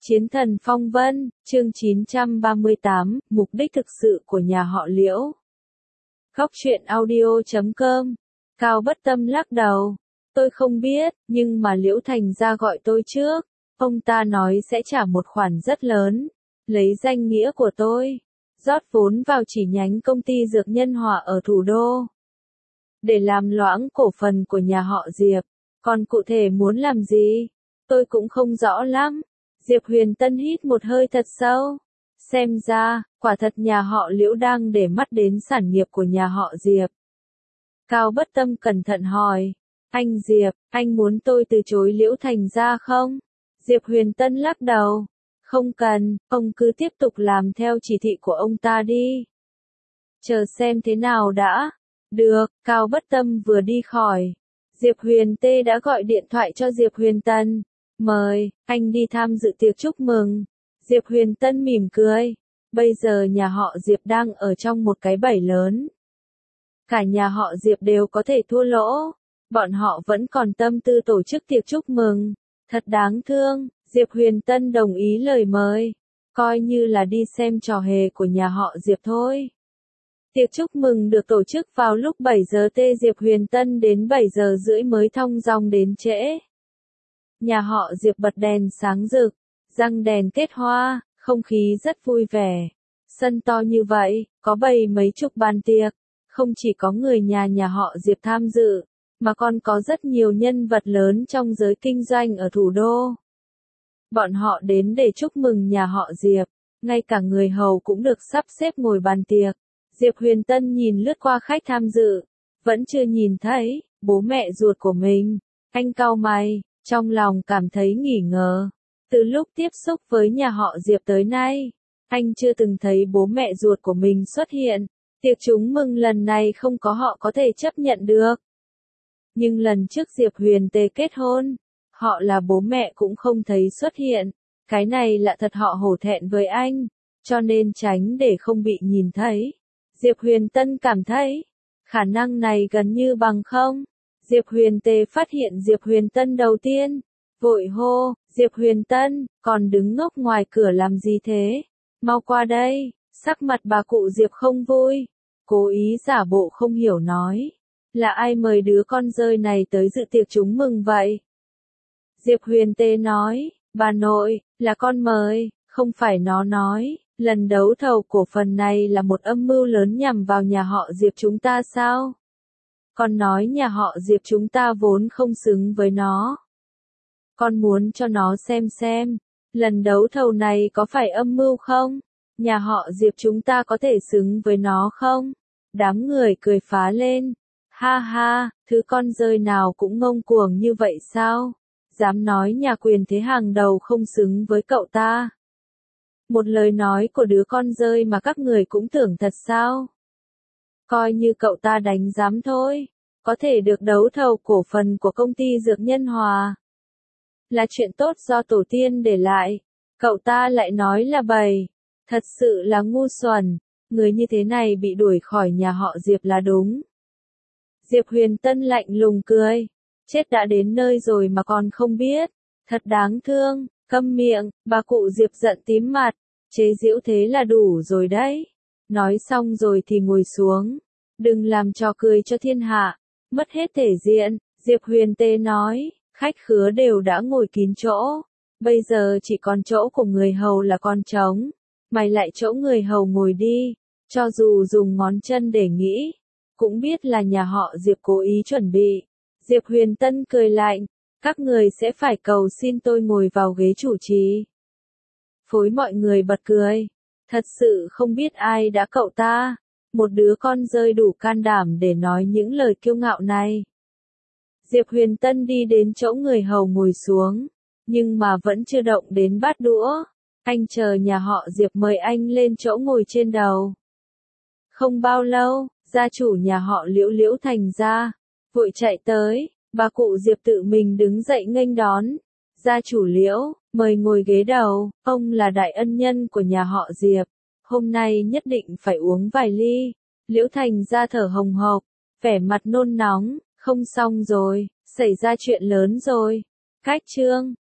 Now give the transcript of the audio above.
Chiến thần phong vân, chương 938, mục đích thực sự của nhà họ Liễu. Góc truyện audio.com. Cao Bất Tâm lắc đầu. Tôi không biết, nhưng mà Liễu Thành gia gọi tôi trước. Ông ta nói sẽ trả một khoản rất lớn. Lấy danh nghĩa của tôi. Rót vốn vào chỉ nhánh công ty Dược Nhân Hòa ở thủ đô. Để làm loãng cổ phần của nhà họ Diệp. Còn cụ thể muốn làm gì? Tôi cũng không rõ lắm. Diệp Huyền Tân hít một hơi thật sâu. Xem ra, quả thật nhà họ Liễu đang để mắt đến sản nghiệp của nhà họ Diệp. Cao Bất Tâm cẩn thận hỏi. Anh Diệp, anh muốn tôi từ chối Liễu Thành gia không? Diệp Huyền Tân lắc đầu. Không cần, ông cứ tiếp tục làm theo chỉ thị của ông ta đi. Chờ xem thế nào đã. Được, Cao Bất Tâm vừa đi khỏi. Diệp Huyền Tê đã gọi điện thoại cho Diệp Huyền Tân. Mời, anh đi tham dự tiệc chúc mừng. Diệp Huyền Tân mỉm cười. Bây giờ nhà họ Diệp đang ở trong một cái bẫy lớn. Cả nhà họ Diệp đều có thể thua lỗ. Bọn họ vẫn còn tâm tư tổ chức tiệc chúc mừng. Thật đáng thương, Diệp Huyền Tân đồng ý lời mời. Coi như là đi xem trò hề của nhà họ Diệp thôi. Tiệc chúc mừng được tổ chức vào lúc 7 giờ T. Diệp Huyền Tân đến 7 giờ rưỡi mới thong dong đến trễ. Nhà họ Diệp bật đèn sáng rực, răng đèn kết hoa, không khí rất vui vẻ. Sân to như vậy, có bày mấy chục bàn tiệc. Không chỉ có người nhà họ Diệp tham dự, mà còn có rất nhiều nhân vật lớn trong giới kinh doanh ở thủ đô. Bọn họ đến để chúc mừng nhà họ Diệp, ngay cả người hầu cũng được sắp xếp ngồi bàn tiệc. Diệp Huyền Tân nhìn lướt qua khách tham dự, vẫn chưa nhìn thấy bố mẹ ruột của mình. Anh cau mày, trong lòng cảm thấy nghi ngờ. Từ lúc tiếp xúc với nhà họ Diệp tới nay, anh chưa từng thấy bố mẹ ruột của mình xuất hiện. Tiệc chúc mừng lần này không có họ có thể chấp nhận được. Nhưng lần trước Diệp Huyền Tê kết hôn, họ là bố mẹ cũng không thấy xuất hiện. Cái này là thật họ hổ thẹn với anh, cho nên tránh để không bị nhìn thấy. Diệp Huyền Tân cảm thấy, khả năng này gần như bằng không. Diệp Huyền Tê phát hiện Diệp Huyền Tân đầu tiên, vội hô, Diệp Huyền Tân, còn đứng ngốc ngoài cửa làm gì thế? Mau qua đây, sắc mặt bà cụ Diệp không vui, cố ý giả bộ không hiểu nói, là ai mời đứa con dơi này tới dự tiệc chúc mừng vậy? Diệp Huyền Tê nói, bà nội, là con mời, không phải nó nói, lần đấu thầu cổ phần này là một âm mưu lớn nhằm vào nhà họ Diệp chúng ta sao? Con nói nhà họ Diệp chúng ta vốn không xứng với nó. Con muốn cho nó xem, lần đấu thầu này có phải âm mưu không? Nhà họ Diệp chúng ta có thể xứng với nó không? Đám người cười phá lên. Ha ha, thứ con dơi nào cũng ngông cuồng như vậy sao? Dám nói nhà quyền thế hàng đầu không xứng với cậu ta. Một lời nói của đứa con dơi mà các người cũng tưởng thật sao? Coi như cậu ta đánh giám thôi, có thể được đấu thầu cổ phần của công ty Dược Nhân Hòa. Là chuyện tốt do tổ tiên để lại, cậu ta lại nói là bày, thật sự là ngu xuẩn, người như thế này bị đuổi khỏi nhà họ Diệp là đúng. Diệp Huyền Tân lạnh lùng cười, chết đã đến nơi rồi mà còn không biết, thật đáng thương, câm miệng, bà cụ Diệp giận tím mặt, chế giễu thế là đủ rồi đấy. Nói xong rồi thì ngồi xuống. Đừng làm trò cười cho thiên hạ. Mất hết thể diện. Diệp Huyền Tê nói. Khách khứa đều đã ngồi kín chỗ. Bây giờ chỉ còn chỗ của người hầu là còn trống. Mày lại chỗ người hầu ngồi đi. Cho dù dùng ngón chân để nghĩ. Cũng biết là nhà họ Diệp cố ý chuẩn bị. Diệp Huyền Tân cười lạnh. Các người sẽ phải cầu xin tôi ngồi vào ghế chủ trì. Phối mọi người bật cười. Thật sự không biết ai đã cậu ta. Một đứa con dơi đủ can đảm để nói những lời kiêu ngạo này. Diệp Huyền Tân đi đến chỗ người hầu ngồi xuống. Nhưng mà vẫn chưa động đến bát đũa. Anh chờ nhà họ Diệp mời anh lên chỗ ngồi trên đầu. Không bao lâu, gia chủ nhà họ Liễu Thành gia vội chạy tới. Bà cụ Diệp tự mình đứng dậy nghênh đón. Gia chủ Liễu, mời ngồi ghế đầu, ông là đại ân nhân của nhà họ Diệp. Hôm nay nhất định phải uống vài ly. Liễu Thành gia thở hồng hộc, vẻ mặt nôn nóng, không xong rồi, xảy ra chuyện lớn rồi. Cách trương,